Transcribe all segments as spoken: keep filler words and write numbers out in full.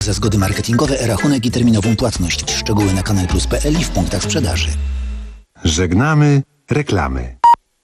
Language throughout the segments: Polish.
Za zgody marketingowe, e-rachunek i terminową płatność. Szczegóły na kanal plus kropka p l i w punktach sprzedaży. Żegnamy reklamy.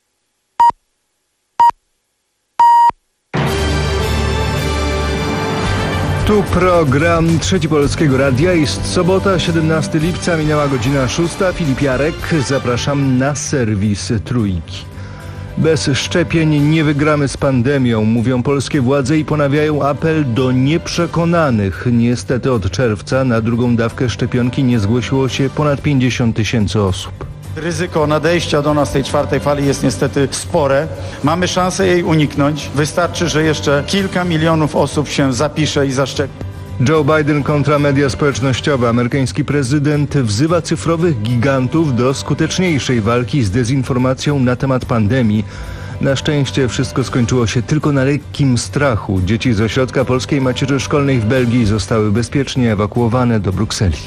Tu program Trzeci Polskiego Radia. Jest sobota, siedemnastego lipca, minęła godzina szósta. Filip Jarek, zapraszam na serwis Trójki. Bez szczepień nie wygramy z pandemią, mówią polskie władze i ponawiają apel do nieprzekonanych. Niestety od czerwca na drugą dawkę szczepionki nie zgłosiło się ponad pięćdziesiąt tysięcy osób. Ryzyko nadejścia do nas tej czwartej fali jest niestety spore. Mamy szansę jej uniknąć. Wystarczy, że jeszcze kilka milionów osób się zapisze i zaszczepi. Joe Biden kontra media społecznościowe. Amerykański prezydent wzywa cyfrowych gigantów do skuteczniejszej walki z dezinformacją na temat pandemii. Na szczęście wszystko skończyło się tylko na lekkim strachu. Dzieci z ośrodka Polskiej Macierzy Szkolnej w Belgii zostały bezpiecznie ewakuowane do Brukseli.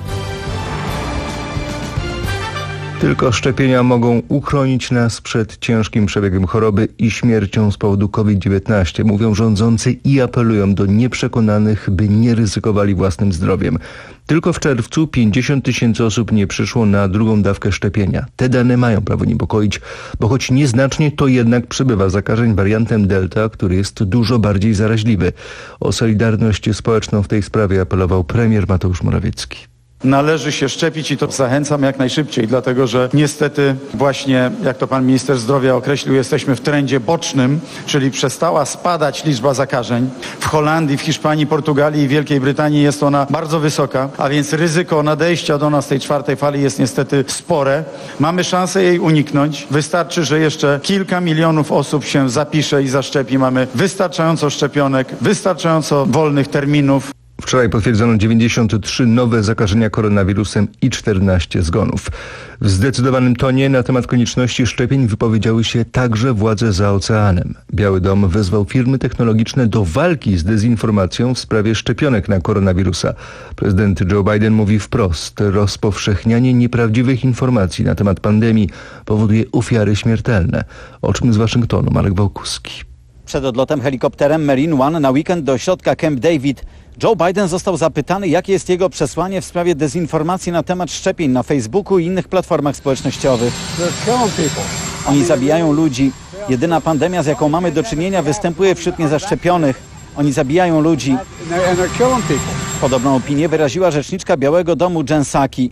Tylko szczepienia mogą uchronić nas przed ciężkim przebiegiem choroby i śmiercią z powodu COVID dziewiętnaście, mówią rządzący i apelują do nieprzekonanych, by nie ryzykowali własnym zdrowiem. Tylko w czerwcu pięćdziesiąt tysięcy osób nie przyszło na drugą dawkę szczepienia. Te dane mają prawo niepokoić, bo choć nieznacznie, to jednak przybywa zakażeń wariantem Delta, który jest dużo bardziej zaraźliwy. O solidarność społeczną w tej sprawie apelował premier Mateusz Morawiecki. Należy się szczepić i to zachęcam jak najszybciej, dlatego że niestety właśnie, jak to pan minister zdrowia określił, jesteśmy w trendzie bocznym, czyli przestała spadać liczba zakażeń. W Holandii, w Hiszpanii, Portugalii i Wielkiej Brytanii jest ona bardzo wysoka, a więc ryzyko nadejścia do nas tej czwartej fali jest niestety spore. Mamy szansę jej uniknąć. Wystarczy, że jeszcze kilka milionów osób się zapisze i zaszczepi. Mamy wystarczająco szczepionek, wystarczająco wolnych terminów. Wczoraj potwierdzono dziewięćdziesiąt trzy nowe zakażenia koronawirusem i czternaście zgonów. W zdecydowanym tonie na temat konieczności szczepień wypowiedziały się także władze za oceanem. Biały Dom wezwał firmy technologiczne do walki z dezinformacją w sprawie szczepionek na koronawirusa. Prezydent Joe Biden mówi wprost: rozpowszechnianie nieprawdziwych informacji na temat pandemii powoduje ofiary śmiertelne. O czym z Waszyngtonu Marek Wałkuski. Przed odlotem helikopterem Marine One na weekend do ośrodka Camp David Joe Biden został zapytany, jakie jest jego przesłanie w sprawie dezinformacji na temat szczepień na Facebooku i innych platformach społecznościowych. Oni zabijają ludzi. Jedyna pandemia, z jaką mamy do czynienia, występuje wśród niezaszczepionych. Oni zabijają ludzi. Podobną opinię wyraziła rzeczniczka Białego Domu Jen Psaki.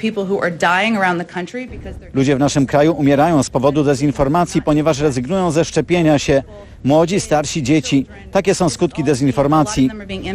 Ludzie w naszym kraju umierają z powodu dezinformacji, ponieważ rezygnują ze szczepienia się. Młodzi, starsi, dzieci. Takie są skutki dezinformacji.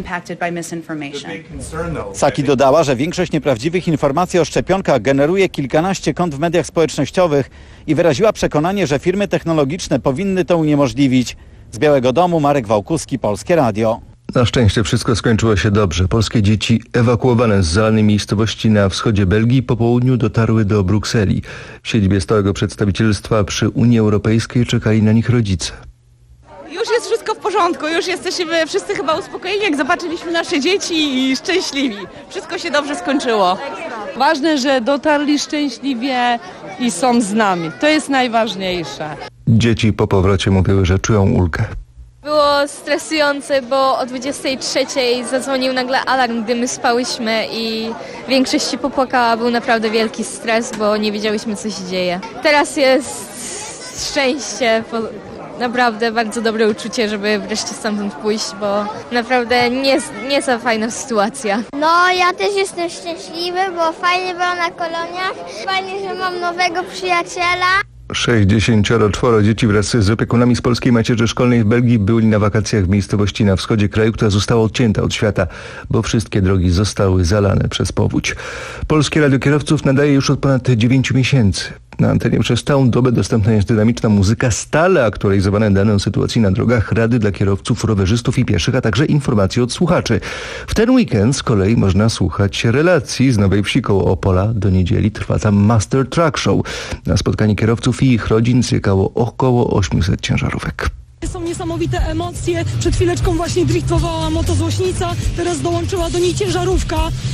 Psaki dodała, że większość nieprawdziwych informacji o szczepionkach generuje kilkanaście kont w mediach społecznościowych i wyraziła przekonanie, że firmy technologiczne powinny to uniemożliwić. Z Białego Domu Marek Wałkuski, Polskie Radio. Na szczęście wszystko skończyło się dobrze. Polskie dzieci ewakuowane z zalanej miejscowości na wschodzie Belgii po południu dotarły do Brukseli. W siedzibie stałego przedstawicielstwa przy Unii Europejskiej czekali na nich rodzice. Już jest wszystko w porządku, już jesteśmy wszyscy chyba uspokojeni, jak zobaczyliśmy nasze dzieci i szczęśliwi. Wszystko się dobrze skończyło. Ważne, że dotarli szczęśliwie i są z nami. To jest najważniejsze. Dzieci po powrocie mówiły, że czują ulgę. Było stresujące, bo o dwudziestej trzeciej zadzwonił nagle alarm, gdy my spałyśmy i większość się popłakała. Był naprawdę wielki stres, bo nie wiedziałyśmy, co się dzieje. Teraz jest szczęście, naprawdę bardzo dobre uczucie, żeby wreszcie stamtąd pójść, bo naprawdę nie, nie za fajna sytuacja. No, ja też jestem szczęśliwy, bo fajnie było na koloniach. Fajnie, że mam nowego przyjaciela. sześćdziesiąt cztery dzieci wraz z opiekunami z Polskiej Macierzy Szkolnej w Belgii byli na wakacjach w miejscowości na wschodzie kraju, która została odcięta od świata, bo wszystkie drogi zostały zalane przez powódź. Polskie Radio Kierowców nadaje już od ponad dziewięciu miesięcy. Na antenie przez całą dobę dostępna jest dynamiczna muzyka, stale aktualizowane dane o sytuacji na drogach, rady dla kierowców, rowerzystów i pieszych, a także informacje od słuchaczy. W ten weekend z kolei można słuchać relacji z Nowej Wsi koło Opola. Do niedzieli trwa tam Master Truck Show. Na spotkanie kierowców i ich rodzin czekało około osiemset ciężarówek. Są niesamowite emocje. Przed chwileczką właśnie driftowała motozłośnica, teraz dołączyła do niej ciężarówka.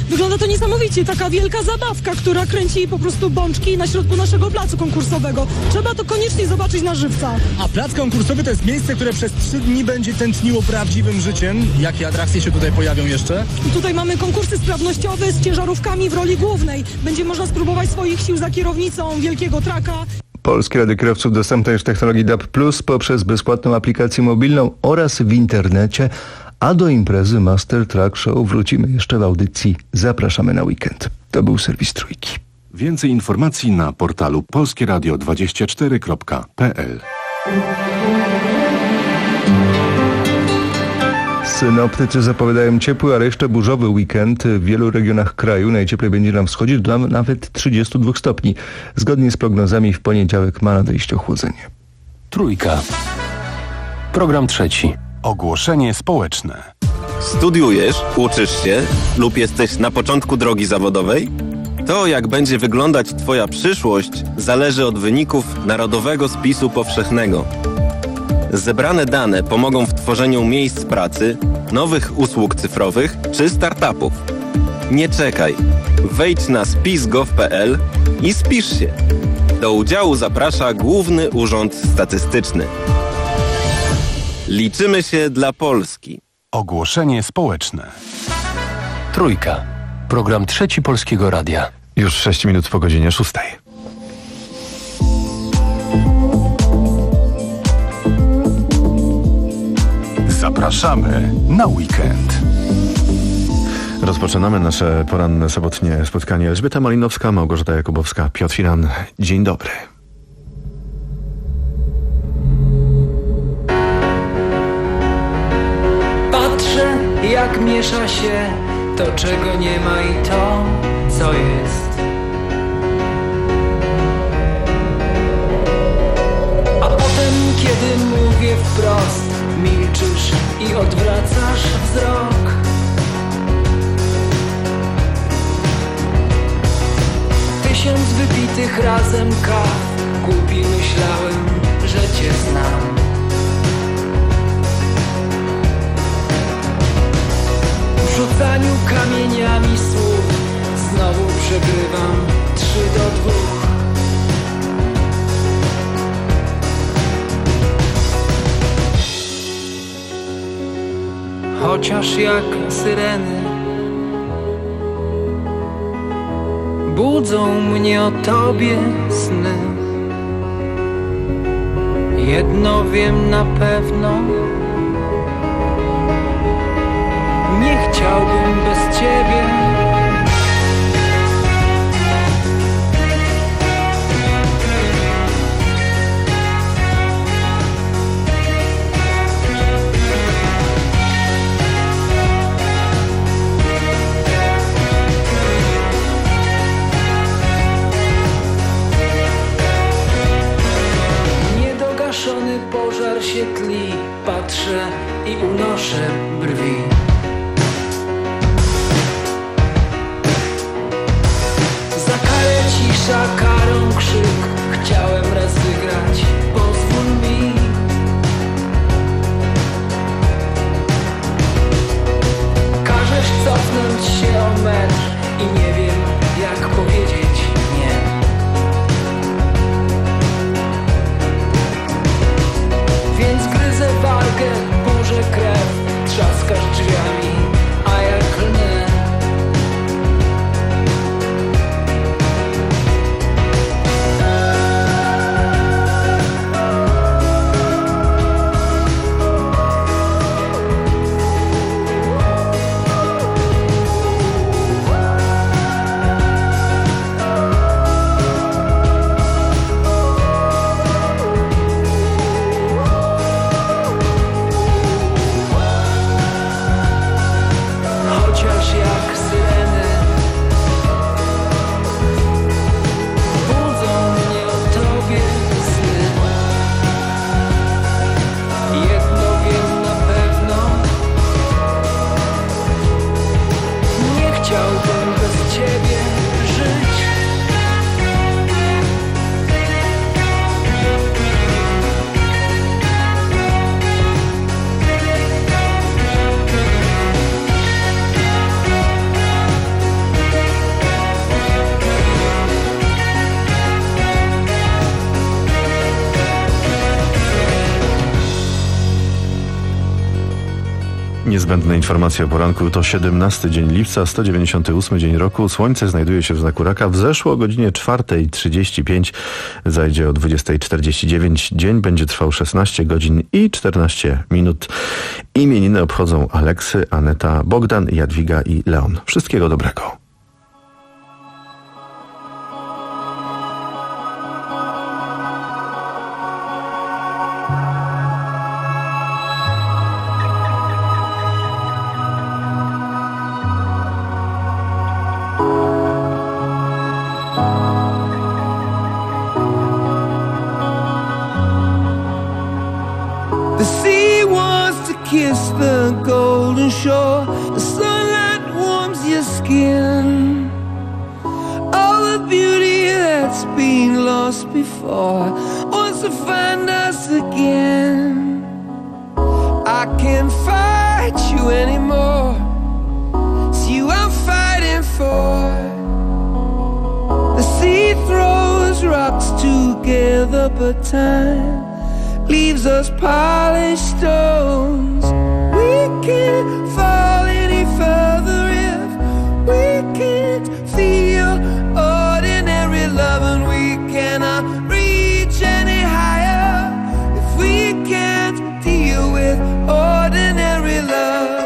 Wygląda to niesamowicie, taka wielka zabawka, która kręci po prostu bączki na środku naszego placu konkursowego. Trzeba to koniecznie zobaczyć na żywca. A plac konkursowy to jest miejsce, które przez trzy dni będzie tętniło prawdziwym życiem. Jakie atrakcje się tutaj pojawią jeszcze? I tutaj mamy konkursy sprawnościowe z ciężarówkami w roli głównej. Będzie można spróbować swoich sił za kierownicą wielkiego traka. Polskie Rady Kierowców dostępne już w technologii D A B plus poprzez bezpłatną aplikację mobilną oraz w internecie, a do imprezy Master Track Show wrócimy jeszcze w audycji. Zapraszamy na weekend. To był serwis Trójki. Więcej informacji na portalu polskie radio dwadzieścia cztery kropka p l. Synoptycy zapowiadają ciepły, ale jeszcze burzowy weekend w wielu regionach kraju. Najcieplej będzie na wschodzie, do nawet trzydziestu dwóch stopni. Zgodnie z prognozami w poniedziałek ma nadejść ochłodzenie. Trójka. Program trzeci. Ogłoszenie społeczne. Studiujesz, uczysz się lub jesteś na początku drogi zawodowej? To, jak będzie wyglądać Twoja przyszłość, zależy od wyników Narodowego Spisu Powszechnego. Zebrane dane pomogą w tworzeniu miejsc pracy, nowych usług cyfrowych czy startupów. Nie czekaj. Wejdź na spis kropka gov kropka p l i spisz się. Do udziału zaprasza Główny Urząd Statystyczny. Liczymy się dla Polski. Ogłoszenie społeczne. Trójka. Program trzeci Polskiego Radia. Już sześć minut po godzinie szóstej. Zapraszamy na weekend. Rozpoczynamy nasze poranne sobotnie spotkanie. Elżbieta Malinowska, Małgorzata Jakubowska, Piotr Firan. Dzień dobry. Patrzę, jak miesza się to, czego nie ma i to, co jest. A potem, kiedy mówię wprost, milczysz i odwracasz wzrok. Tysiąc wypitych razem kaw, głupi myślałem, że cię znam. W rzucaniu kamieniami słów znowu przegrywam trzy do dwóch. Chociaż jak syreny budzą mnie o tobie sny. Jedno wiem na pewno, nie chciałbym bez ciebie. Niedogaszony pożar się tli, patrzę i unoszę brwi. Cisza, karą krzyk, chciałem raz wygrać, pozwól mi. Każesz cofnąć się o metr i nie wiem, jak powiedzieć nie. Więc gryzę wargę, burzę krew, trzaskasz drzwiami, a ja klnę. niezbędne informacje o poranku. To siedemnasty dzień lipca, sto dziewięćdziesiąty ósmy dzień roku. Słońce znajduje się w znaku Raka. Wzeszło o godzinie czwartej trzydzieści pięć, zajdzie o dwudziestej czterdzieści dziewięć. Dzień będzie trwał szesnaście godzin i czternaście minut. Imieniny obchodzą Aleksy, Aneta, Bogdan, Jadwiga i Leon. Wszystkiego dobrego. Kiss the golden shore, the sunlight warms your skin. All the beauty that's been lost before wants to find us again. I can't fight you anymore, it's you I'm fighting for. The sea throws rocks together, but time leaves us polished stones. We can't fall any further if we can't feel ordinary love, and we cannot reach any higher if we can't deal with ordinary love.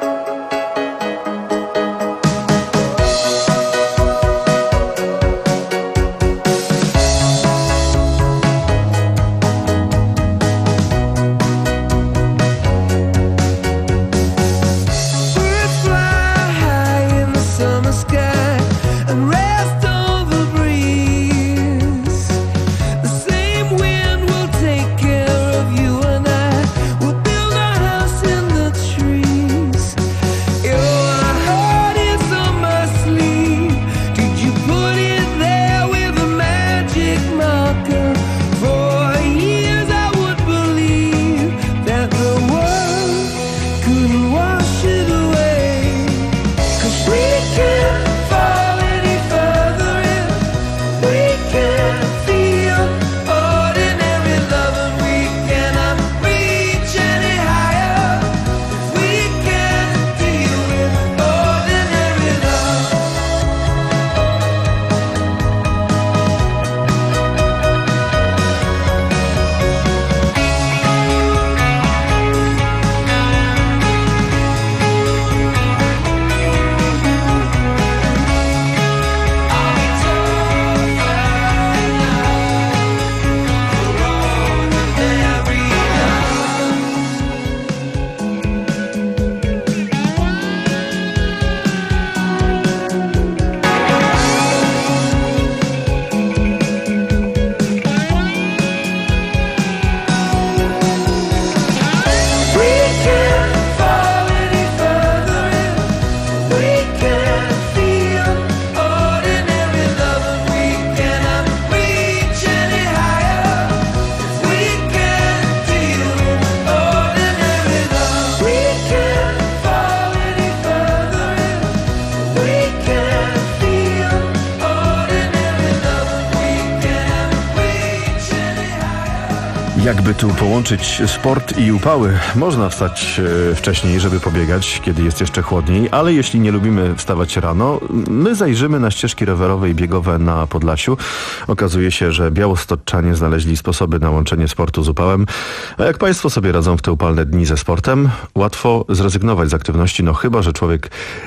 Jakby tu połączyć sport i upały, można wstać wcześniej, żeby pobiegać, kiedy jest jeszcze chłodniej, ale jeśli nie lubimy wstawać rano, my zajrzymy na ścieżki rowerowe i biegowe na Podlasiu. Okazuje się, że białostoczczanie znaleźli sposoby na łączenie sportu z upałem. A jak państwo sobie radzą w te upalne dni ze sportem? Łatwo zrezygnować z aktywności, no chyba że człowiek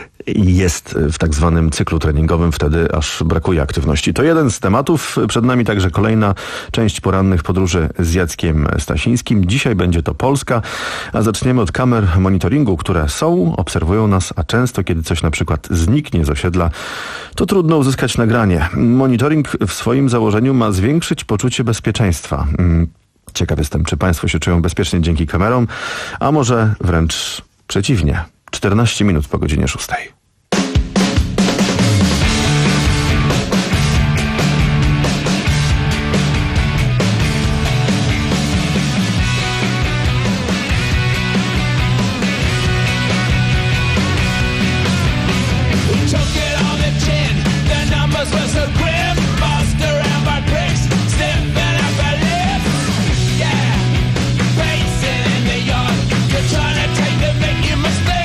jest w tak zwanym cyklu treningowym, wtedy aż brakuje aktywności. To jeden z tematów. Przed nami także kolejna część porannych podróży z Jackiem Stasińskim. Dzisiaj będzie to Polska, a zaczniemy od kamer monitoringu, które są, obserwują nas, a często kiedy coś na przykład zniknie z osiedla, to trudno uzyskać nagranie. Monitoring w swoim założeniu ma zwiększyć poczucie bezpieczeństwa. Ciekaw jestem, czy państwo się czują bezpiecznie dzięki kamerom, a może wręcz przeciwnie. czternaście minut po godzinie szóstej. Trying to take the make you mistake.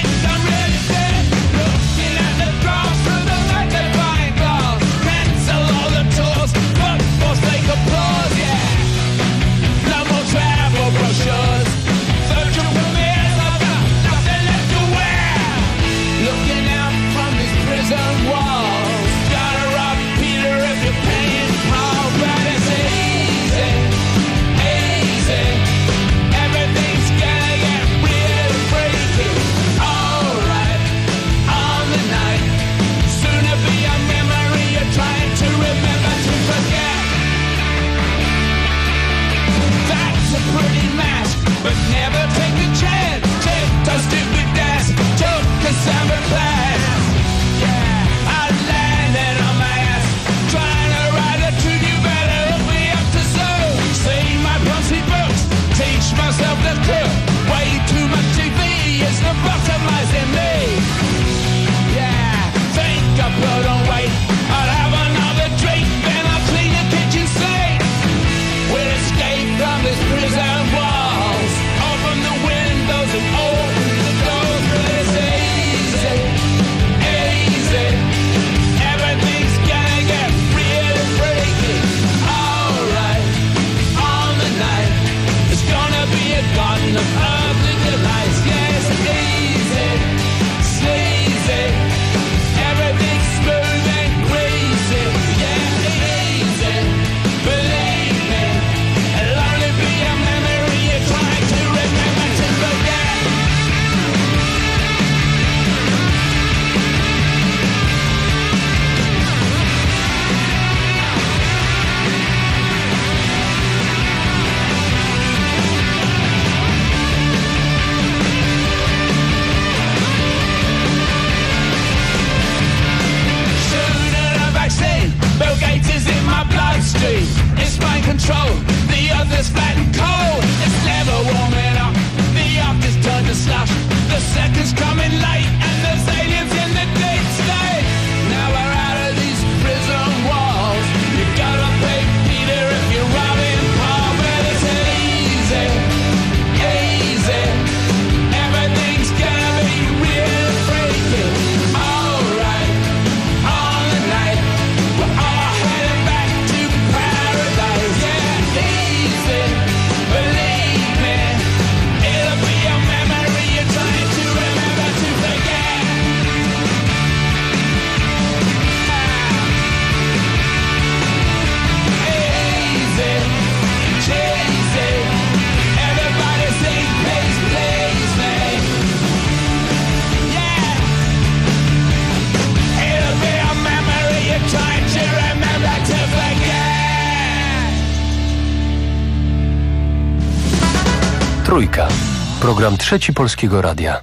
Trójka. Program Trzeci Polskiego Radia.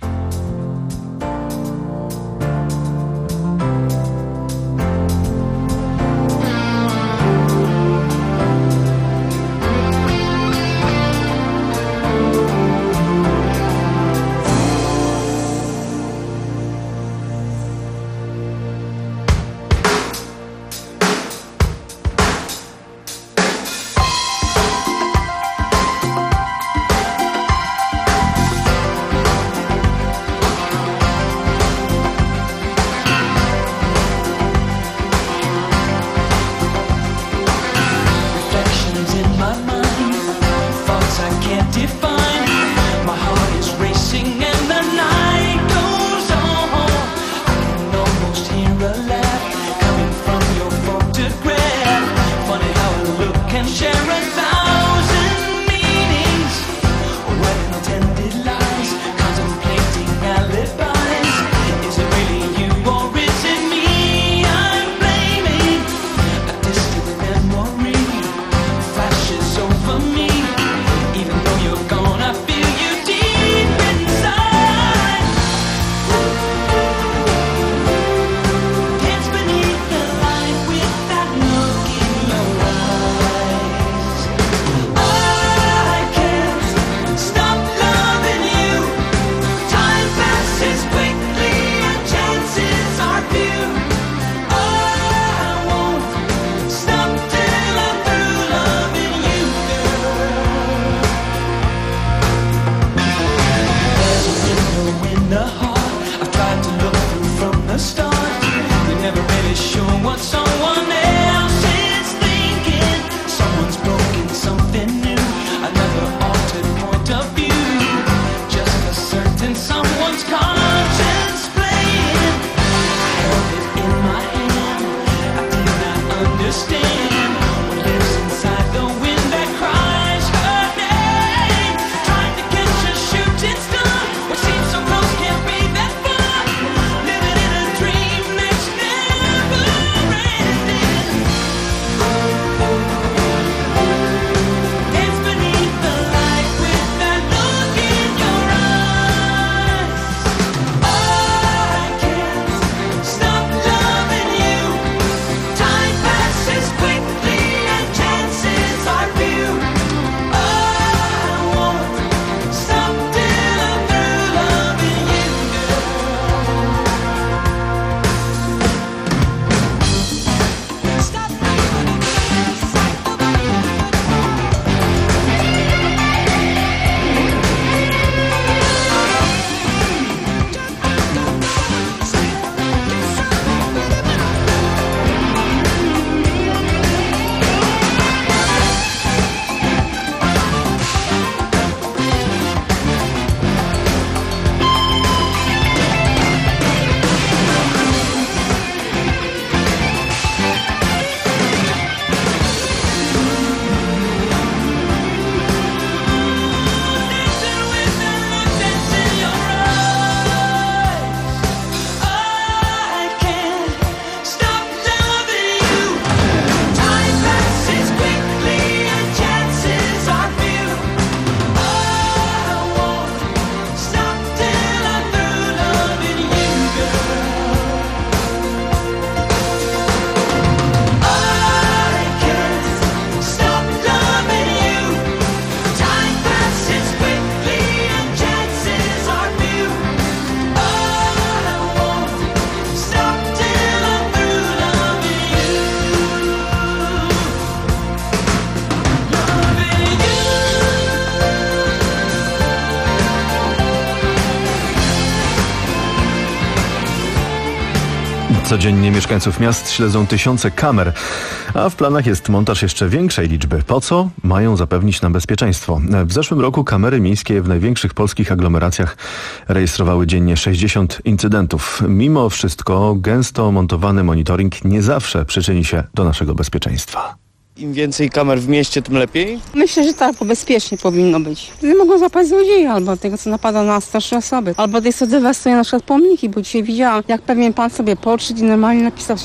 Codziennie mieszkańców miast śledzą tysiące kamer, a w planach jest montaż jeszcze większej liczby. Po co? Mają zapewnić nam bezpieczeństwo. W zeszłym roku kamery miejskie w największych polskich aglomeracjach rejestrowały dziennie sześćdziesiąt incydentów. Mimo wszystko gęsto montowany monitoring nie zawsze przyczyni się do naszego bezpieczeństwa. Im więcej kamer w mieście, tym lepiej? Myślę, że tak, bo bezpiecznie powinno być. Wtedy mogą złapać złodzieja, albo tego, co napada na starsze osoby. Albo tych, co dewastuje na przykład pomniki, bo dzisiaj widziałam, jak pewien pan sobie podszedł i normalnie napisał, że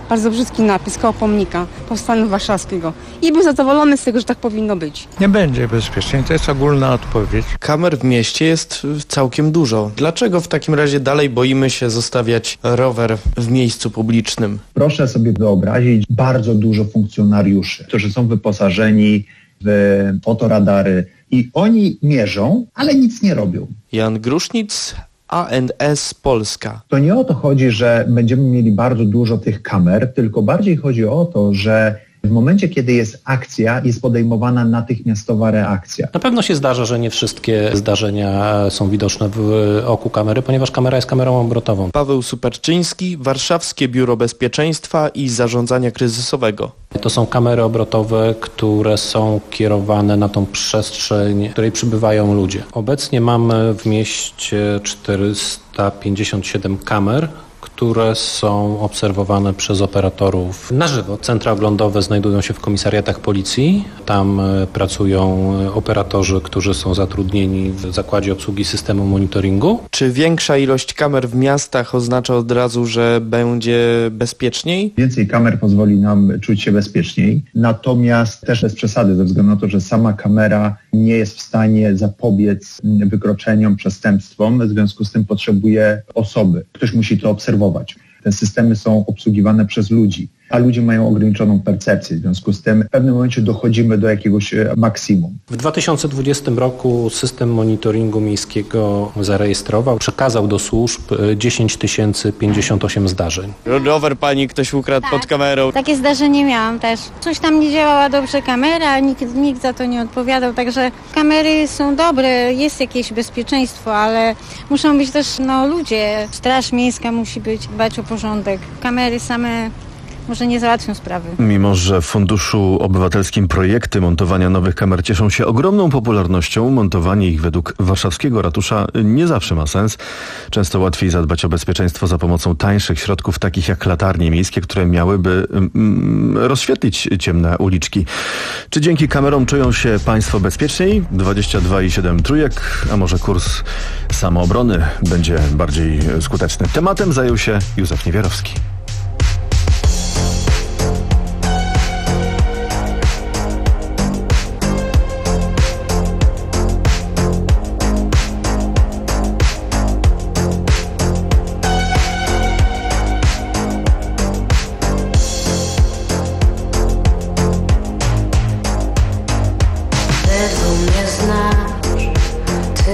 bardzo brzydki napis koło pomnika Powstania Warszawskiego. I był zadowolony z tego, że tak powinno być. Nie będzie bezpiecznie, to jest ogólna odpowiedź. Kamer w mieście jest całkiem dużo. Dlaczego w takim razie dalej boimy się zostawiać rower w miejscu publicznym? Proszę sobie wyobrazić bardzo dużo funkcjonariuszy, którzy są wyposażeni w fotoradary i oni mierzą, ale nic nie robią. Jan Grusznic, A N S Polska. To nie o to chodzi, że będziemy mieli bardzo dużo tych kamer, tylko bardziej chodzi o to, że w momencie, kiedy jest akcja, jest podejmowana natychmiastowa reakcja. Na pewno się zdarza, że nie wszystkie zdarzenia są widoczne w oku kamery, ponieważ kamera jest kamerą obrotową. Paweł Superczyński, Warszawskie Biuro Bezpieczeństwa i Zarządzania Kryzysowego. To są kamery obrotowe, które są kierowane na tą przestrzeń, w której przybywają ludzie. Obecnie mamy w mieście czterysta pięćdziesiąt siedem kamer, które są obserwowane przez operatorów na żywo. Centra oglądowe znajdują się w komisariatach policji. Tam pracują operatorzy, którzy są zatrudnieni w Zakładzie Obsługi Systemu Monitoringu. Czy większa ilość kamer w miastach oznacza od razu, że będzie bezpieczniej? Więcej kamer pozwoli nam czuć się bezpieczniej, natomiast też bez przesady, ze względu na to, że sama kamera nie jest w stanie zapobiec wykroczeniom, przestępstwom, w związku z tym potrzebuje osoby. Ktoś musi to obserwować. Te systemy są obsługiwane przez ludzi, a ludzie mają ograniczoną percepcję. W związku z tym w pewnym momencie dochodzimy do jakiegoś maksimum. W dwa tysiące dwudziestym roku system monitoringu miejskiego zarejestrował, przekazał do służb dziesięć tysięcy pięćdziesiąt osiem zdarzeń. Rower pani ktoś ukradł tak, pod kamerą. Takie zdarzenie miałam też. Coś tam nie działała dobrze kamera, nikt, nikt za to nie odpowiadał, także kamery są dobre, jest jakieś bezpieczeństwo, ale muszą być też no, ludzie. Straż miejska musi być, dbać o porządek. Kamery same może nie załatwią sprawy. Mimo że w Funduszu Obywatelskim projekty montowania nowych kamer cieszą się ogromną popularnością, montowanie ich według warszawskiego ratusza nie zawsze ma sens. Często łatwiej zadbać o bezpieczeństwo za pomocą tańszych środków, takich jak latarnie miejskie, które miałyby mm, rozświetlić ciemne uliczki. Czy dzięki kamerom czują się państwo bezpieczniej? dwadzieścia dwa i siedem trójek, a może kurs samoobrony będzie bardziej skuteczny? Tematem zajął się Józef Niewiarowski.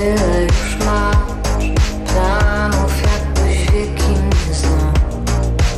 Tyle już masz planów, jakbyś wieki nie znał.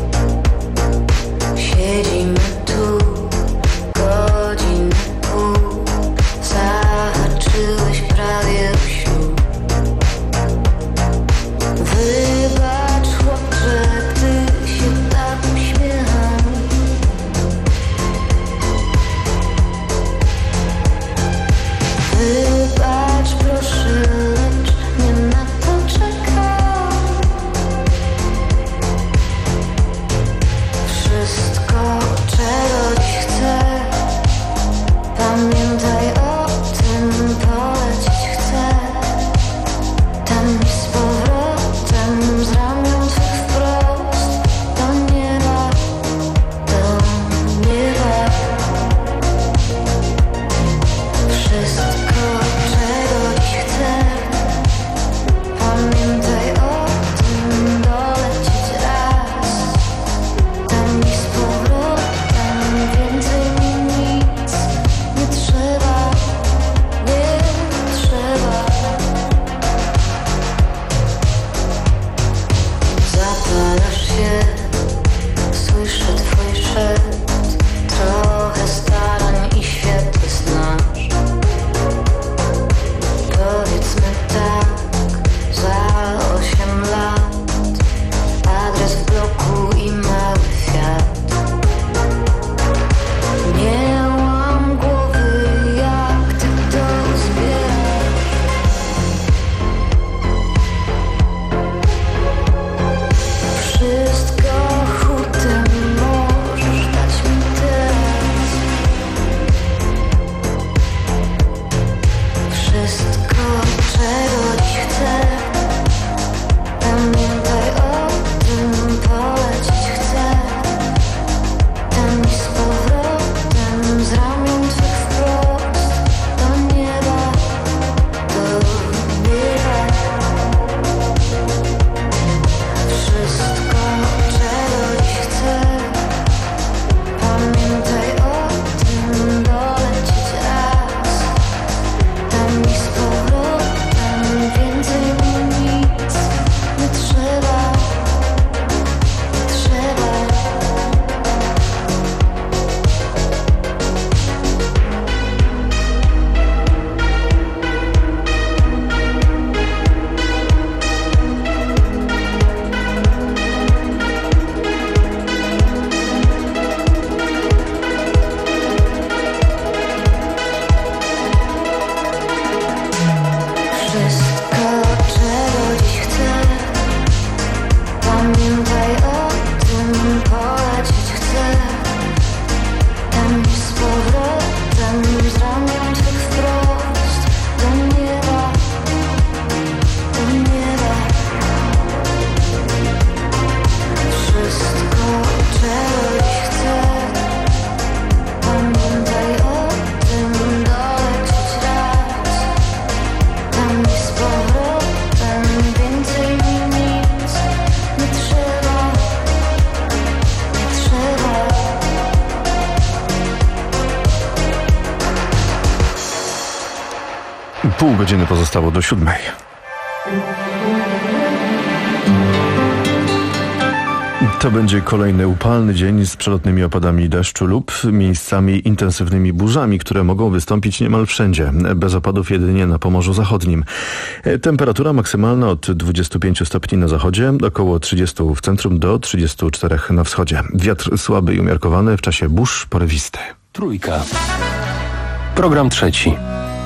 Pół godziny pozostało do siódmej. To będzie kolejny upalny dzień z przelotnymi opadami deszczu lub miejscami intensywnymi burzami, które mogą wystąpić niemal wszędzie. Bez opadów jedynie na Pomorzu Zachodnim. Temperatura maksymalna od dwudziestu pięciu stopni na zachodzie, około trzydziestu w centrum do trzydziestu czterech na wschodzie. Wiatr słaby i umiarkowany, w czasie burz porywisty. Trójka. Program trzeci.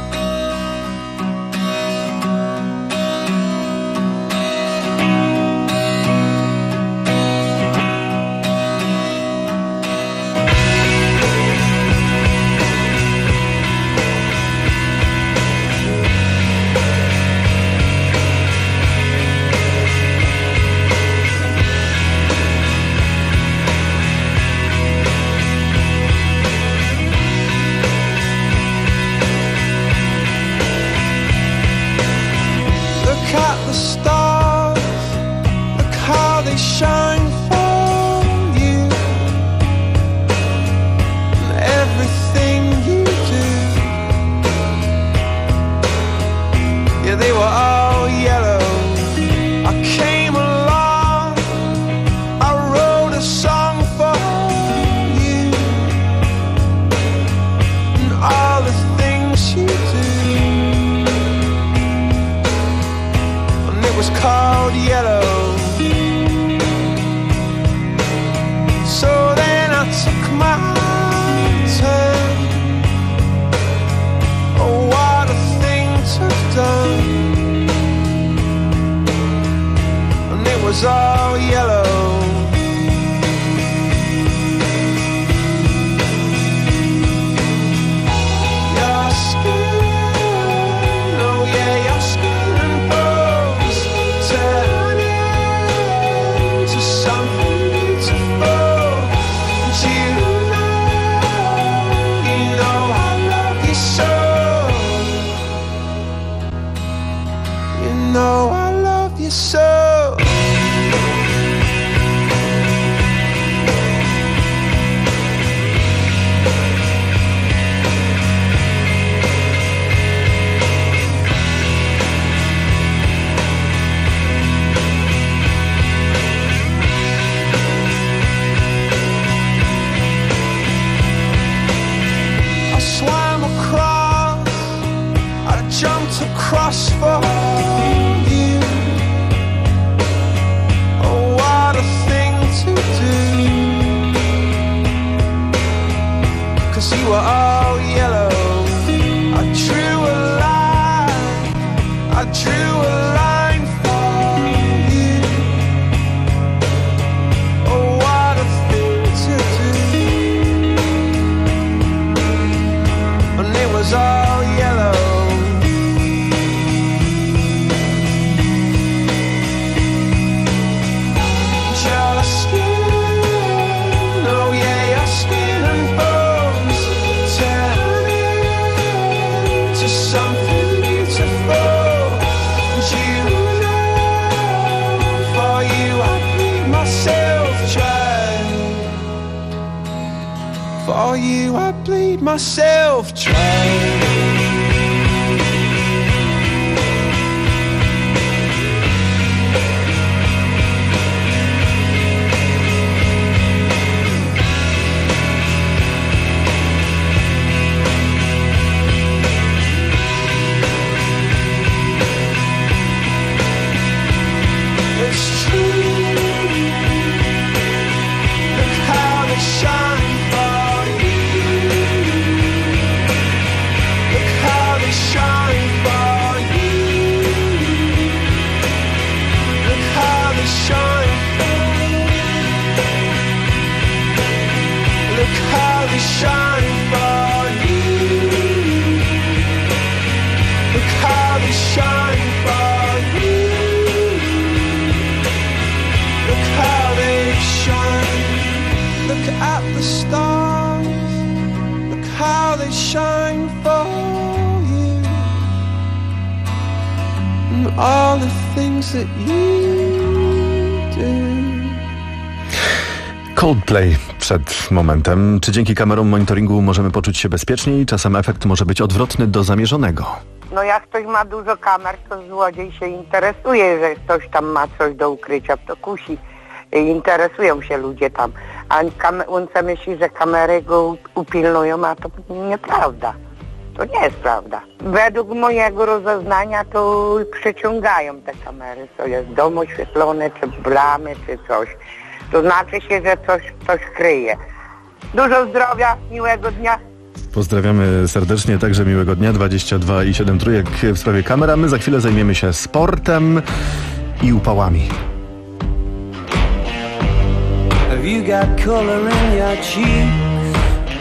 Myself trying. It's true. Look how they shine for you. Look how they shine for you. Look how they shine for you. Look how they shine for you. Look how they shine for you. Look how they shine. Look at the stars. Look how they shine for you. And all the things that you do. Coldplay przed momentem. Czy dzięki kamerom monitoringu możemy poczuć się bezpieczniej? Czasem efekt może być odwrotny do zamierzonego. No jak ktoś ma dużo kamer, to złodziej się interesuje, że ktoś tam ma coś do ukrycia, to kusi. Interesują się ludzie tam. A kam- on se myśli, że kamery go upilnują, a to nieprawda. To nie jest prawda. Według mojego rozeznania to przyciągają te kamery, co jest dom oświetlony, czy bramy, czy coś. To znaczy się, że coś, coś kryje. Dużo zdrowia, miłego dnia. Pozdrawiamy serdecznie, także miłego dnia. dwadzieścia dwa i siedem trójek w sprawie kamer, a my za chwilę zajmiemy się sportem i upałami. Have you got color in your cheeks?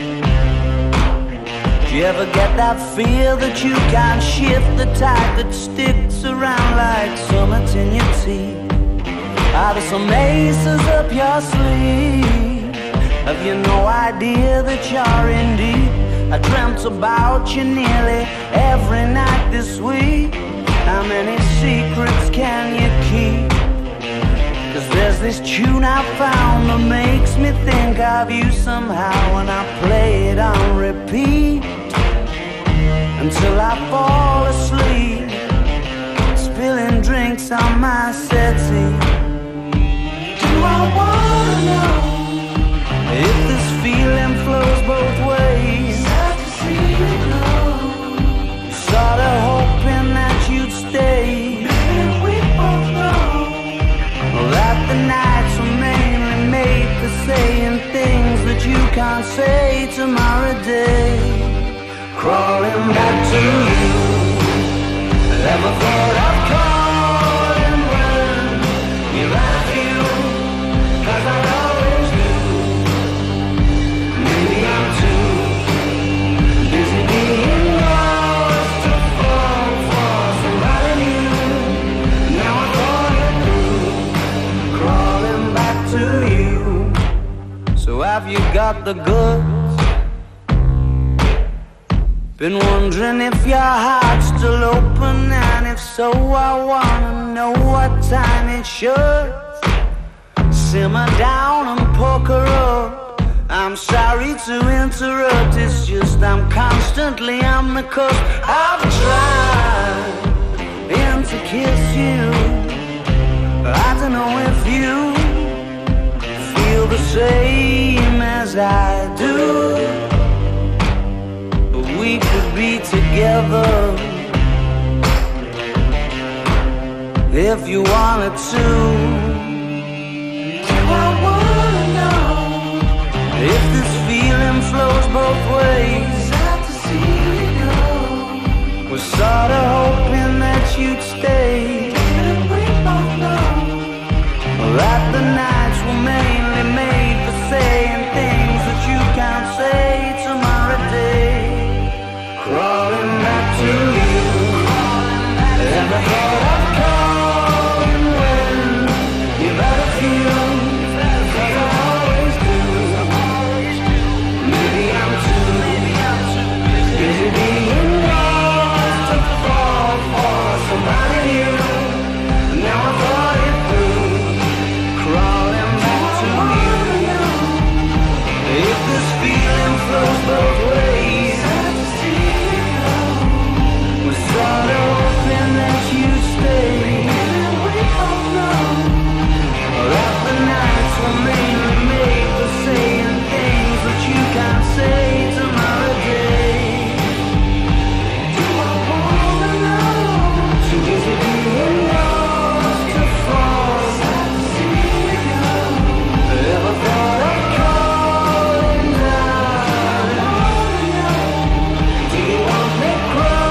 Do you ever get that feel that you can't shift, the type that sticks around like summits in your teeth? Are there some aces up your sleeve? Have you no idea that you're in deep? I dreamt about you nearly every night this week. How many secrets can you keep? Cause there's this tune I found that makes me think of you somehow, and I play it on repeat until I fall asleep, spilling drinks on my settee. Do I wanna know if this feeling flows both ways? Sad to see you go. Sorta hoping that you'd stay. Maybe we both know that the nights were mainly made for saying things that you can't say tomorrow day. Crawling back to you. Ever thought of calling when you're at you? Cause I always do. Maybe I'm too busy being lost to fall for somebody new. Now I thought it through. Crawling back to you. So have you got the goods? Been wondering if your heart's still open, and if so, I wanna know what time it should. Simmer down and poker up. I'm sorry to interrupt, it's just I'm constantly on the cusp. I've tried and to kiss you. I don't know if you feel the same as I do. We could be together if you wanted to. Do I wanna know if this feeling flows both ways? Sad to see you go. Was sorta hoping that you'd stay. And we both know that the nights were mainly made for saying things that you can't say tomorrow day. Crawling back to you. And I thought of calling when you better feel, cause I always do. Maybe I'm too busy being lost to fall for somebody new. Now I thought it through. Crawling back to you. If this feeling flows both ways, sorta hoping that you stay. And we both know that the nights were mainly made for saying things that you can't say tomorrow day. Do I wanna know? Too busy being lost to fall. Sad to see you go. Ever thought of calling down? Do you want me cry?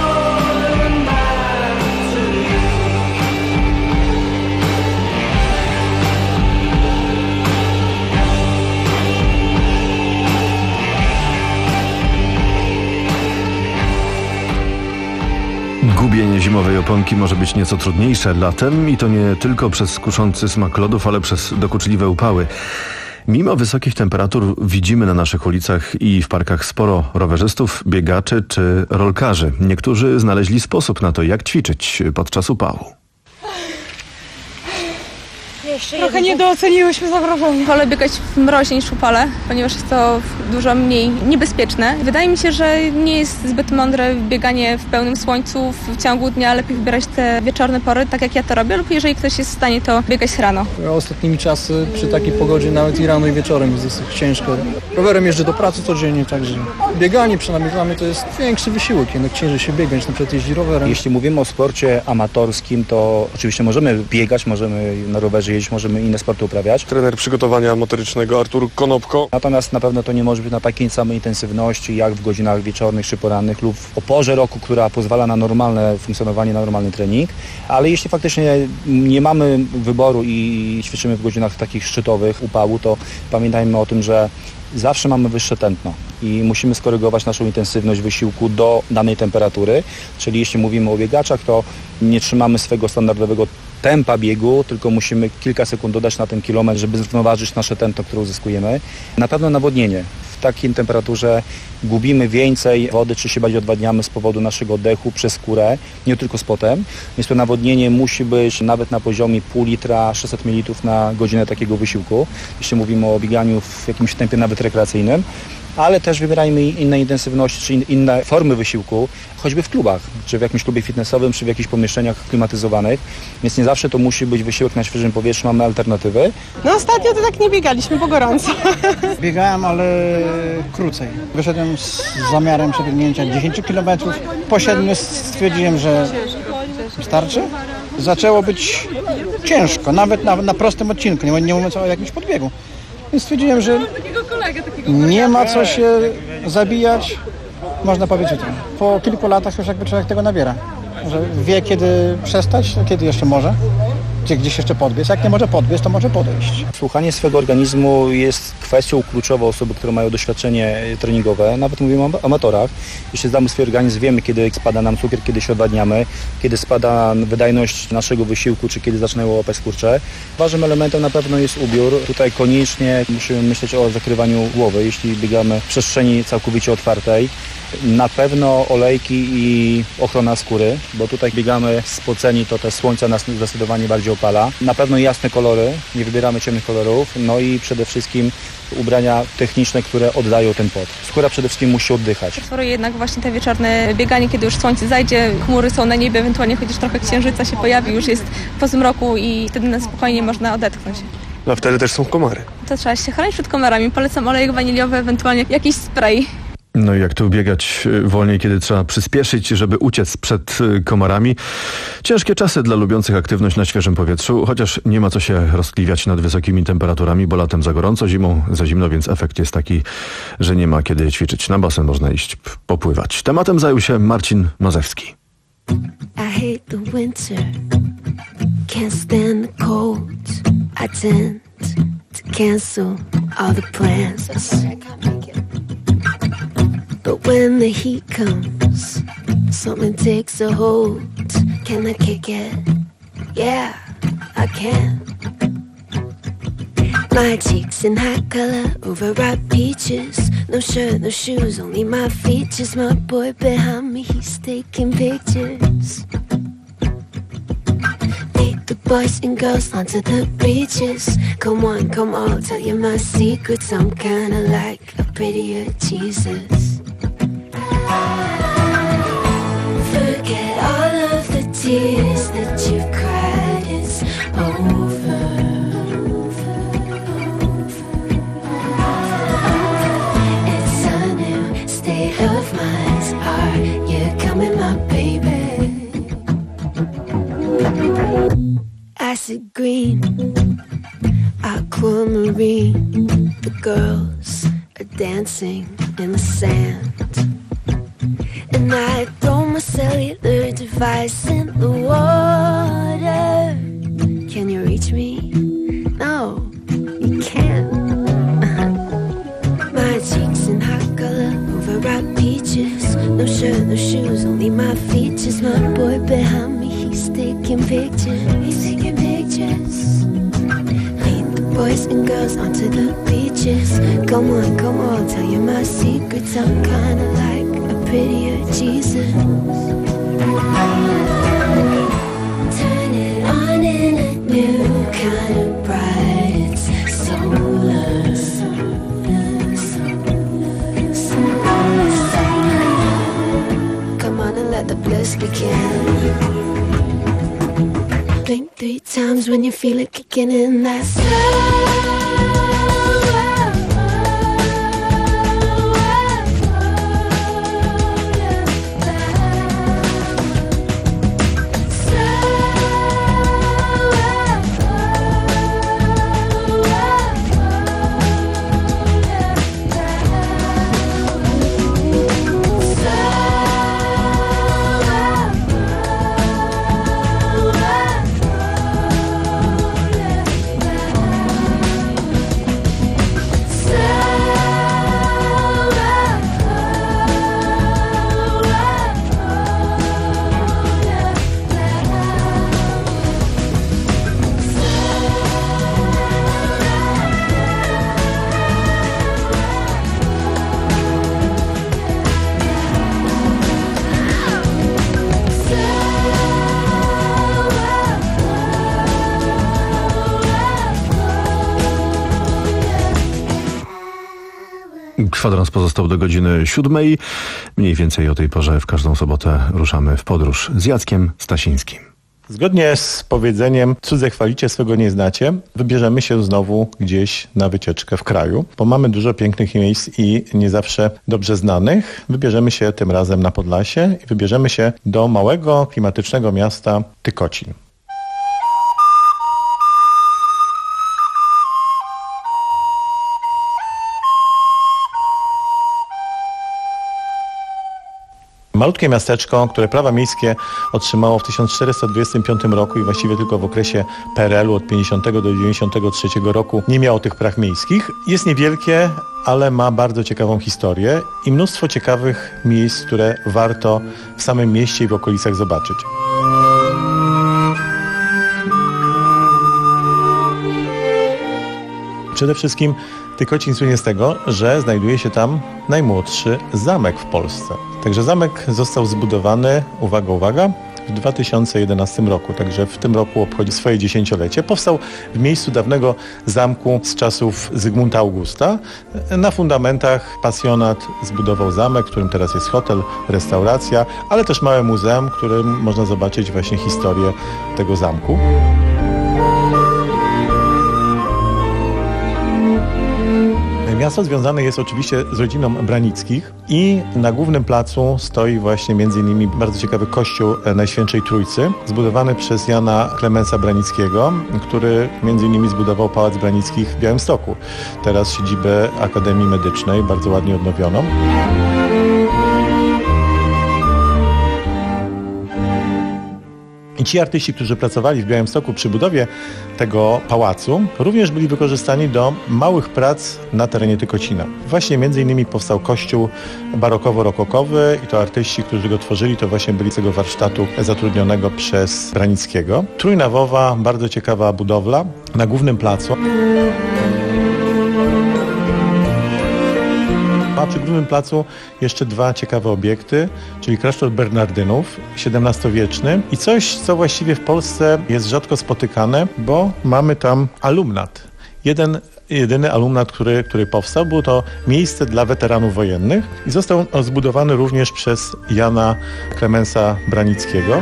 Gubienie zimowej oponki może być nieco trudniejsze latem i to nie tylko przez kuszący smak lodów, ale przez dokuczliwe upały. Mimo wysokich temperatur widzimy na naszych ulicach i w parkach sporo rowerzystów, biegaczy czy rolkarzy. Niektórzy znaleźli sposób na to, jak ćwiczyć podczas upału. Trochę nie doceniłyśmy zagrożenia. Wolę biegać w mrozie niż w upale, ponieważ jest to dużo mniej niebezpieczne. Wydaje mi się, że nie jest zbyt mądre bieganie w pełnym słońcu w ciągu dnia, lepiej wybierać te wieczorne pory, tak jak ja to robię, lub jeżeli ktoś jest w stanie, to biegać rano. Ostatnimi czasy przy takiej pogodzie nawet i rano i wieczorem jest dosyć ciężko. Rowerem jeżdżę do pracy codziennie, także bieganie przynajmniej dla mnie to jest większy wysiłek, jednak ciężej się biegać, na przykład jeździ rowerem. Jeśli mówimy o sporcie amatorskim, to oczywiście możemy biegać, możemy na rowerze jeździć, możemy inne sporty uprawiać. Trener przygotowania motorycznego Artur Konopko. Natomiast na pewno to nie może być na takiej samej intensywności jak w godzinach wieczornych czy porannych lub w porze roku, która pozwala na normalne funkcjonowanie, na normalny trening. Ale jeśli faktycznie nie mamy wyboru i ćwiczymy w godzinach takich szczytowych upału, to pamiętajmy o tym, że zawsze mamy wyższe tętno i musimy skorygować naszą intensywność wysiłku do danej temperatury, czyli jeśli mówimy o biegaczach, to nie trzymamy swojego standardowego tempa biegu, tylko musimy kilka sekund dodać na ten kilometr, żeby zrównoważyć nasze tętno, które uzyskujemy. Na pewno nawodnienie. W takiej temperaturze gubimy więcej wody, czy się bardziej odwadniamy z powodu naszego oddechu przez skórę, nie tylko z potem. Więc to nawodnienie musi być nawet na poziomie pół litra, sześćset mililitrów na godzinę takiego wysiłku, jeśli mówimy o bieganiu w jakimś tempie nawet rekreacyjnym. Ale też wybierajmy inne intensywności, czy inne formy wysiłku, choćby w klubach, czy w jakimś klubie fitnessowym, czy w jakichś pomieszczeniach klimatyzowanych. Więc nie zawsze to musi być wysiłek na świeżym powietrzu, mamy alternatywy. No ostatnio to tak nie biegaliśmy, bo gorąco. Biegałem, ale krócej. Wyszedłem z zamiarem przebiegnięcia dziesięć kilometrów. Po siedmiu stwierdziłem, że starczy. Zaczęło być ciężko, nawet na, na prostym odcinku, nie, nie mówiąc o jakimś podbiegu. Więc stwierdziłem, że nie ma co się zabijać, można powiedzieć. Po kilku latach już jakby człowiek tego nabiera. Że wie, kiedy przestać, a kiedy jeszcze może. Gdzie gdzieś jeszcze podbiec. Jak nie może podbiec, to może podejść. Słuchanie swojego organizmu jest kwestią kluczową osoby, które mają doświadczenie treningowe. Nawet mówimy o amatorach. Jeśli znamy swój organizm, wiemy, kiedy spada nam cukier, kiedy się odwadniamy, kiedy spada wydajność naszego wysiłku, czy kiedy zaczynają łapać skurcze. Ważnym elementem na pewno jest ubiór. Tutaj koniecznie musimy myśleć o zakrywaniu głowy, jeśli biegamy w przestrzeni całkowicie otwartej. Na pewno olejki i ochrona skóry, bo tutaj biegamy spoceni, to też słońce nas zdecydowanie bardziej opala. Na pewno jasne kolory, nie wybieramy ciemnych kolorów, no i przede wszystkim ubrania techniczne, które oddają ten pot. Skóra przede wszystkim musi oddychać. Preferuję jednak właśnie te wieczorne bieganie, kiedy już słońce zajdzie, chmury są na niebie, ewentualnie chociaż trochę księżyca się pojawi, już jest po zmroku i wtedy na spokojnie można odetchnąć. No wtedy też są komary. To trzeba się chronić przed komarami. Polecam olejek waniliowy, ewentualnie jakiś spray. No i jak tu biegać wolniej, kiedy trzeba przyspieszyć, żeby uciec przed komarami. Ciężkie czasy dla lubiących aktywność na świeżym powietrzu, chociaż nie ma co się roztkliwiać nad wysokimi temperaturami, bo latem za gorąco, zimą za zimno, więc efekt jest taki, że nie ma kiedy ćwiczyć. Na basen można iść popływać. Tematem zajął się Marcin Mazewski. I hate the winter, can't stand the cold. I tend to cancel all the plans. But when the heat comes, something takes a hold. Can I kick it? Yeah, I can. My cheeks in hot color, overripe peaches. No shirt, no shoes, only my features. My boy behind me, he's taking pictures. Lead the boys and girls onto the beaches. Come on, come on, I'll tell you my secrets. I'm kinda like a prettier Jesus. Forget all of the tears that you've cried, it's over. It's a new state of mind. Are you coming, my baby? Acid green, aquamarine. The girls are dancing in the sand. And I throw my cellular device in the water. Can you reach me? No, you can't. My cheeks in hot color, overripe peaches. No shirt, no shoes, only my features. My boy behind me, he's taking pictures. He's taking pictures. Lead the boys and girls onto the beaches. Come on, come on, I'll tell you my secrets. I'm kinda like prettier Jesus. Turn it on and let me new kind of bright. It's solar. Come on and let the bliss begin. Blink three times when you feel it kicking in. That's Kwadrans pozostał do godziny siódmej. Mniej więcej o tej porze w każdą sobotę ruszamy w podróż z Jackiem Stasińskim. Zgodnie z powiedzeniem cudze chwalicie, swego nie znacie, wybierzemy się znowu gdzieś na wycieczkę w kraju, bo mamy dużo pięknych miejsc i nie zawsze dobrze znanych. Wybierzemy się tym razem na Podlasie i wybierzemy się do małego, klimatycznego miasta Tykocin. Malutkie miasteczko, które prawa miejskie otrzymało w tysiąc czterysta dwudziestym piątym roku i właściwie tylko w okresie P R L u od pięćdziesiątego do dziewięćdziesiątego trzeciego roku nie miało tych praw miejskich. Jest niewielkie, ale ma bardzo ciekawą historię i mnóstwo ciekawych miejsc, które warto w samym mieście i w okolicach zobaczyć. Przede wszystkim Tykocin słynie z tego, że znajduje się tam najmłodszy zamek w Polsce. Także zamek został zbudowany, uwaga, uwaga, w dwa tysiące jedenastym roku, także w tym roku obchodzi swoje dziesięciolecie. Powstał w miejscu dawnego zamku z czasów Zygmunta Augusta. Na fundamentach pasjonat zbudował zamek, w którym teraz jest hotel, restauracja, ale też małe muzeum, w którym można zobaczyć właśnie historię tego zamku. Miasto związane jest oczywiście z rodziną Branickich i na głównym placu stoi właśnie między innymi bardzo ciekawy kościół Najświętszej Trójcy, zbudowany przez Jana Klemensa Branickiego, który między innymi zbudował Pałac Branickich w Białymstoku. Teraz siedzibę Akademii Medycznej, bardzo ładnie odnowioną. I ci artyści, którzy pracowali w Białymstoku przy budowie tego pałacu, również byli wykorzystani do małych prac na terenie Tykocina. Właśnie między innymi powstał kościół barokowo-rokokowy i to artyści, którzy go tworzyli, to właśnie byli z tego warsztatu zatrudnionego przez Branickiego. Trójnawowa, bardzo ciekawa budowla na głównym placu. A przy głównym placu jeszcze dwa ciekawe obiekty, czyli klasztor Bernardynów, siedemnastowieczny i coś, co właściwie w Polsce jest rzadko spotykane, bo mamy tam alumnat. Jeden, jedyny alumnat, który, który powstał, było to miejsce dla weteranów wojennych i został zbudowany również przez Jana Klemensa Branickiego.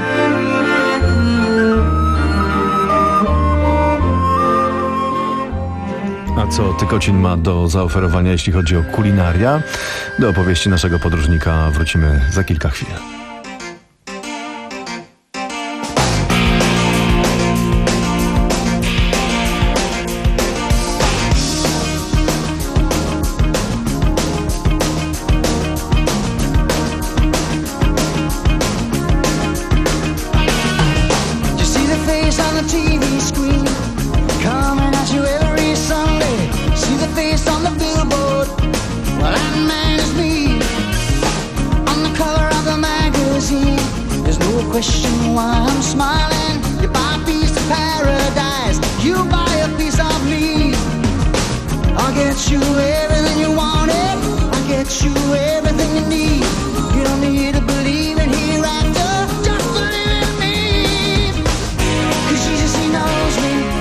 A co Tykocin ma do zaoferowania, jeśli chodzi o kulinaria? Do opowieści naszego podróżnika wrócimy za kilka chwil. Question why I'm smiling. You buy a piece of paradise, you buy a piece of me. I'll get you everything you wanted, I'll get you everything you need. You don't need to believe in hereafter, just believe in me. Cause Jesus, he knows me.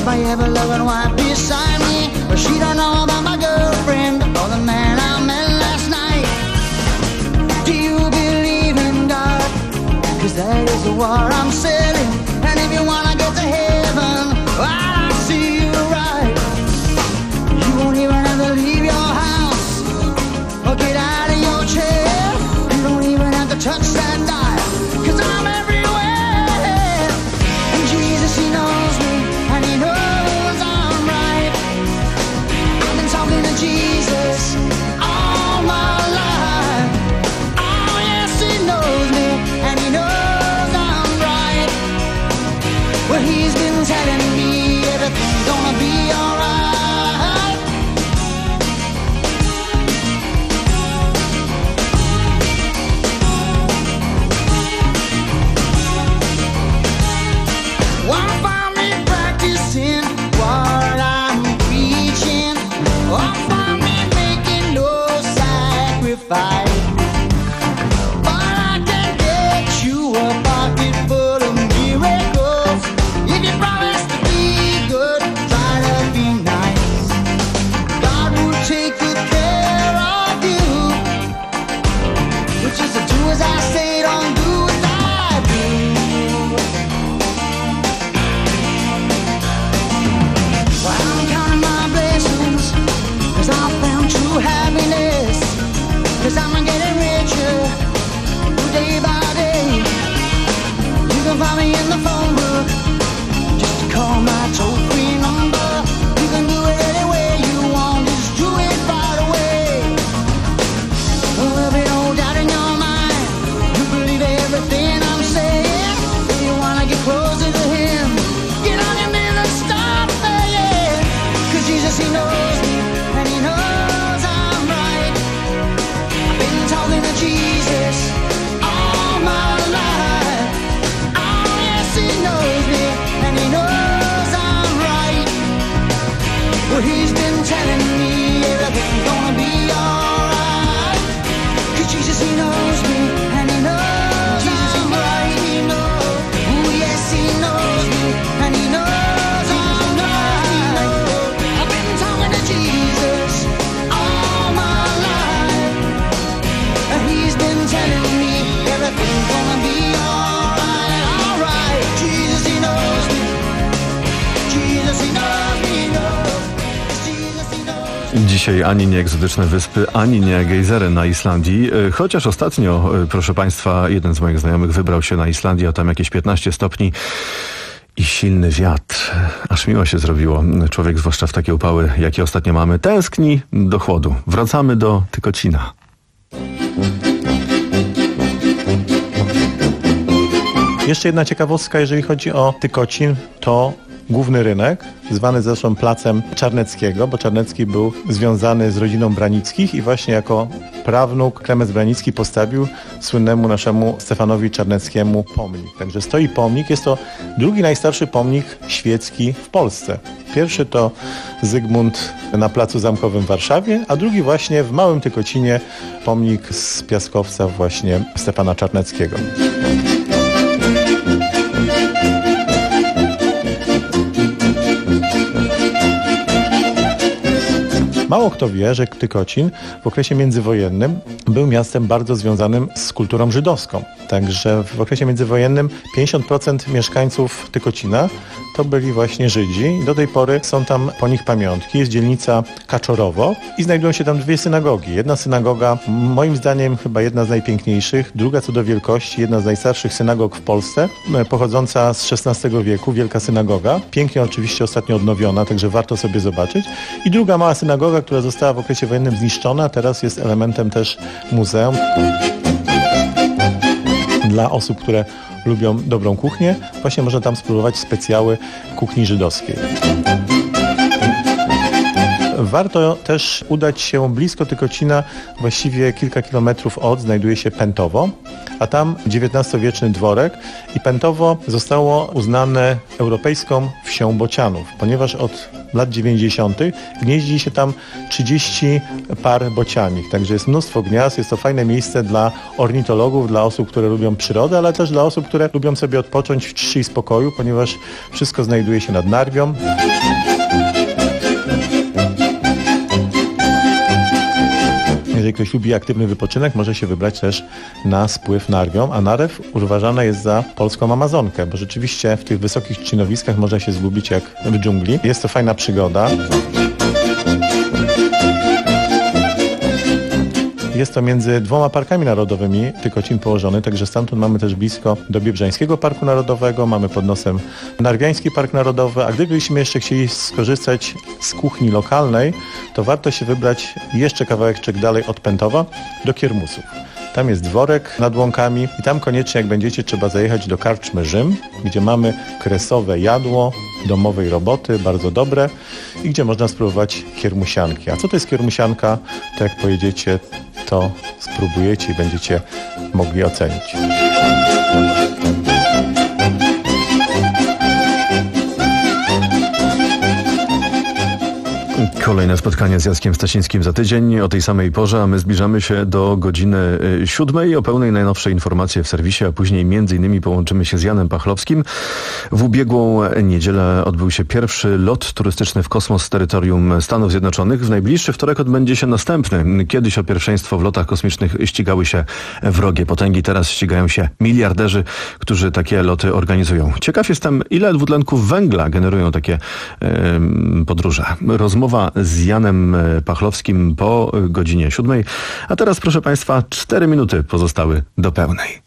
my ever-loving wife beside me. But she don't know about my girlfriend or the man I met last night. Do you believe in God? Cause that is the war I'm selling. And if you wanna get to heaven, well, I see you right. You won't even have to leave your house or get out of your chair. You don't even have to touch that dial, cause I'm everywhere. And Jesus, he knows me, and he knows I'm right. I've been talking to Jesus all my life. Oh yes, he knows me, and he knows I'm right. Well, he's been telling me everything's gonna be alright. Won't find me practicing what I'm preaching. Won't find me making no sacrifice. But I can get you a pocket full of miracles. If you promise to be good, try to be nice. God will take good care of you. Which is to do as I say, don't do as I do. Well, I'm counting my blessings, cause I found true happiness. Cause I'm getting richer day by day. You can find me in the phone book, just call my toll-free number. You can do it any way you want, just do it right away. There'll be no doubt in your mind, you believe everything I'm saying. If you wanna get closer to him, get on your knees and start praying. Cause Jesus, he knows me, and he knows I'm right. I've been talking to Jesus all my life. Oh yes, he knows me, and he knows I'm right. Well, he's been telling me everything's gonna be alright. Cause Jesus, he knows me, and he knows I'm right. Oh yes, he knows me, and he knows I'm right. I've been talking to Jesus all my life, and he's been telling me everything's gonna be alright, alright. Jesus, he knows me. Jesus, he knows me, he knows. Jesus, he knows. Dzisiaj ani nie egzotyczne wyspy, ani nie gejzery na Islandii. E, Chociaż ostatnio, e, proszę Państwa, jeden z moich znajomych wybrał się na Islandię, a tam jakieś piętnaście stopni i silny wiatr. Aż miło się zrobiło. Człowiek, zwłaszcza w takie upały, jakie ostatnio mamy, tęskni do chłodu. Wracamy do Tykocina. Jeszcze jedna ciekawostka, jeżeli chodzi o Tykocin, to główny rynek, zwany zresztą Placem Czarneckiego, bo Czarnecki był związany z rodziną Branickich i właśnie jako prawnuk Klemens Branicki postawił słynnemu naszemu Stefanowi Czarneckiemu pomnik. Także stoi pomnik, jest to drugi najstarszy pomnik świecki w Polsce. Pierwszy to Zygmunt na Placu Zamkowym w Warszawie, a drugi właśnie w Małym Tykocinie, pomnik z piaskowca właśnie Stefana Czarneckiego. Mało kto wie, że Tykocin w okresie międzywojennym był miastem bardzo związanym z kulturą żydowską. Także w okresie międzywojennym pięćdziesiąt procent mieszkańców Tykocina to byli właśnie Żydzi. Do tej pory są tam po nich pamiątki. Jest dzielnica Kaczorowo i znajdują się tam dwie synagogi. Jedna synagoga, moim zdaniem chyba jedna z najpiękniejszych, druga co do wielkości, jedna z najstarszych synagog w Polsce, pochodząca z szesnastego wieku, wielka synagoga. Pięknie oczywiście ostatnio odnowiona, także warto sobie zobaczyć. I druga mała synagoga, która została w okresie wojennym zniszczona, teraz jest elementem też muzeum. Dla osób, które lubią dobrą kuchnię, właśnie można tam spróbować specjały kuchni żydowskiej. Warto też udać się blisko Tykocina, właściwie kilka kilometrów od, znajduje się Pętowo, a tam dziewiętnastowieczny dworek i Pętowo zostało uznane europejską wsią bocianów, ponieważ od lat dziewięćdziesiątych gnieździ się tam trzydzieści par bocianik, także jest mnóstwo gniazd, jest to fajne miejsce dla ornitologów, dla osób, które lubią przyrodę, ale też dla osób, które lubią sobie odpocząć w ciszy i spokoju, ponieważ wszystko znajduje się nad Narwią. Jeżeli ktoś lubi aktywny wypoczynek, może się wybrać też na spływ Narwią, a Narew uważana jest za polską Amazonkę, bo rzeczywiście w tych wysokich trzcinowiskach można się zgubić jak w dżungli. Jest to fajna przygoda. Jest to między dwoma parkami narodowymi Tykocin położony, także stamtąd mamy też blisko do Biebrzańskiego Parku Narodowego, mamy pod nosem Narwiański Park Narodowy, a gdybyśmy jeszcze chcieli skorzystać z kuchni lokalnej, to warto się wybrać jeszcze kawałeczek dalej od Pętowa do Kiermusów. Tam jest dworek nad łąkami i tam koniecznie, jak będziecie, trzeba zajechać do karczmy Rzym, gdzie mamy kresowe jadło domowej roboty, bardzo dobre i gdzie można spróbować kiermusianki. A co to jest kiermusianka? To jak pojedziecie, to spróbujecie i będziecie mogli ocenić. Kolejne spotkanie z Jackiem Stasińskim za tydzień o tej samej porze, a my zbliżamy się do godziny siódmej. O pełnej najnowszej informacje w serwisie, a później między innymi połączymy się z Janem Pachlowskim. W ubiegłą niedzielę odbył się pierwszy lot turystyczny w kosmos z terytorium Stanów Zjednoczonych. W najbliższy wtorek odbędzie się następny. Kiedyś o pierwszeństwo w lotach kosmicznych ścigały się wrogie potęgi, teraz ścigają się miliarderzy, którzy takie loty organizują. Ciekaw jestem, ile dwutlenków węgla generują takie yy, podróże. Rozmowa z Janem Pachlowskim po godzinie siódmej. A teraz, proszę Państwa, cztery minuty pozostały do pełnej.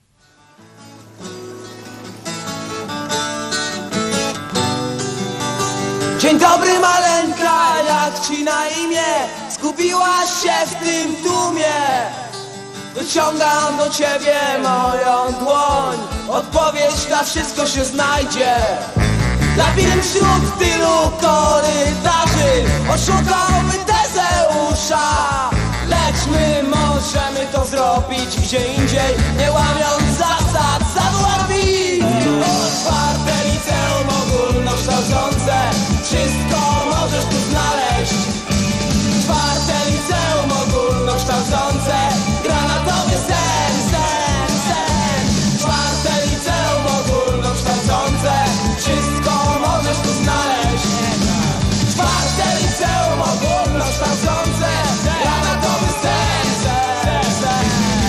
Dzień dobry, maleńka, jak ci na imię? Zgubiłaś się w tym tłumie. Wyciągam do ciebie moją dłoń. Odpowiedź na wszystko się znajdzie. Labirynt wśród tylu korytarzy oszukałby Tezeusza. Lecz my możemy to zrobić gdzie indziej, nie łamiąc zasad zadławi. Otwarte liceum ogólnokształcące, wszystko możesz tu znaleźć. Otwarte liceum ogólnokształcące, granatowy sen, sen, sen. Otwarte liceum ogólnokształcące, wszystko możesz tu znaleźć. Czwarte liceum ogólnokształcące, granatowy sen, sen, sen.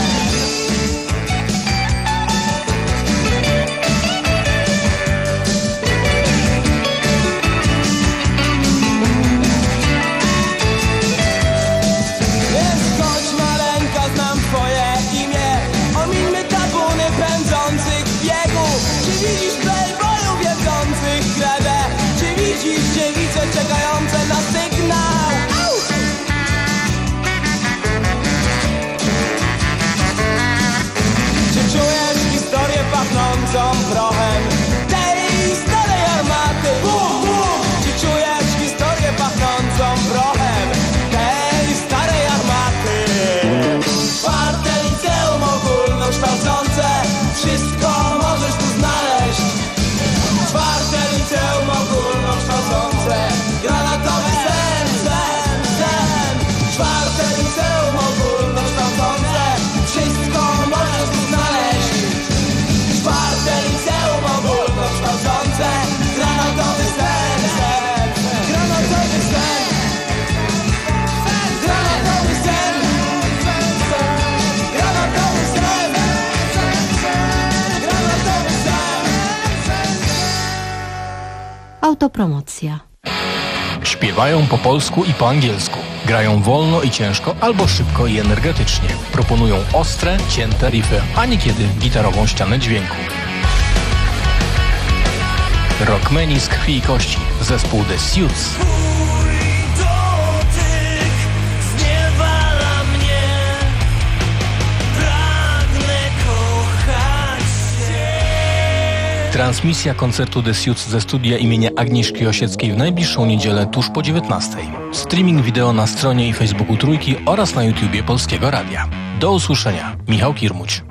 Jest gość maleńka, znam twoje imię. Omińmy tabuny pędzących w biegu. Czy widzisz playboyów jedzących kredę? Czy widzisz dziewice czekające na sygnał? Au! Czy czujesz historię pachnącą prochem tej starej armaty? Bum, bum! Czy czujesz historię pachnącą prochem tej starej armaty? Czwarte liceum ogólnokształcące, wszystko możesz tu znaleźć. Czwarte liceum ogólnokształcące, granatowy sen, sen, sen. Czwarte liceum ogólnokształcące, wszystko możesz tu znaleźć. Czwarte liceum ogólnokształcące, granatowy sen, sen, granatowy sen. Granatowy sen, granatowy sen, granatowy sen. Autopromocja. Śpiewają po polsku i po angielsku. Grają wolno i ciężko, albo szybko i energetycznie. Proponują ostre, cięte riffy, a niekiedy gitarową ścianę dźwięku. Rockmeni z krwi i kości. Zespół The Suits. Transmisja koncertu The Suits ze studia imienia Agnieszki Osieckiej w najbliższą niedzielę tuż po dziewiętnastej. Streaming wideo na stronie i Facebooku Trójki oraz na YouTubie Polskiego Radia. Do usłyszenia. Michał Kirmuć.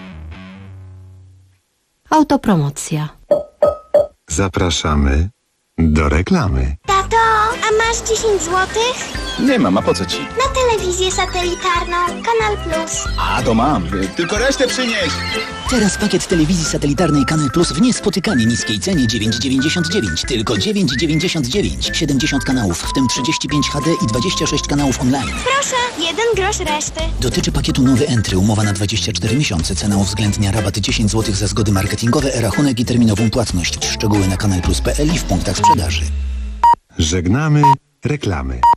Autopromocja. Zapraszamy do reklamy. Tato, a masz dziesięć złotych? Nie mam, a po co ci? Na telewizję satelitarną, Kanal Plus. A, to mam. Tylko resztę przynieś. Teraz pakiet telewizji satelitarnej Kanal Plus w niespotykanie niskiej cenie dziewięć dziewięćdziesiąt dziewięć. Tylko dziewięć dziewięćdziesiąt dziewięć. siedemdziesiąt kanałów, w tym trzydzieści pięć H D i dwadzieścia sześć kanałów online. Proszę, jeden grosz reszty. Dotyczy pakietu Nowy Entry. Umowa na dwadzieścia cztery miesiące. Cena uwzględnia rabat dziesięć złotych za zgody marketingowe, e-rachunek i terminową płatność. Szczegóły na kanal plus kropka p l i w punktach sprzedaży. Żegnamy reklamy.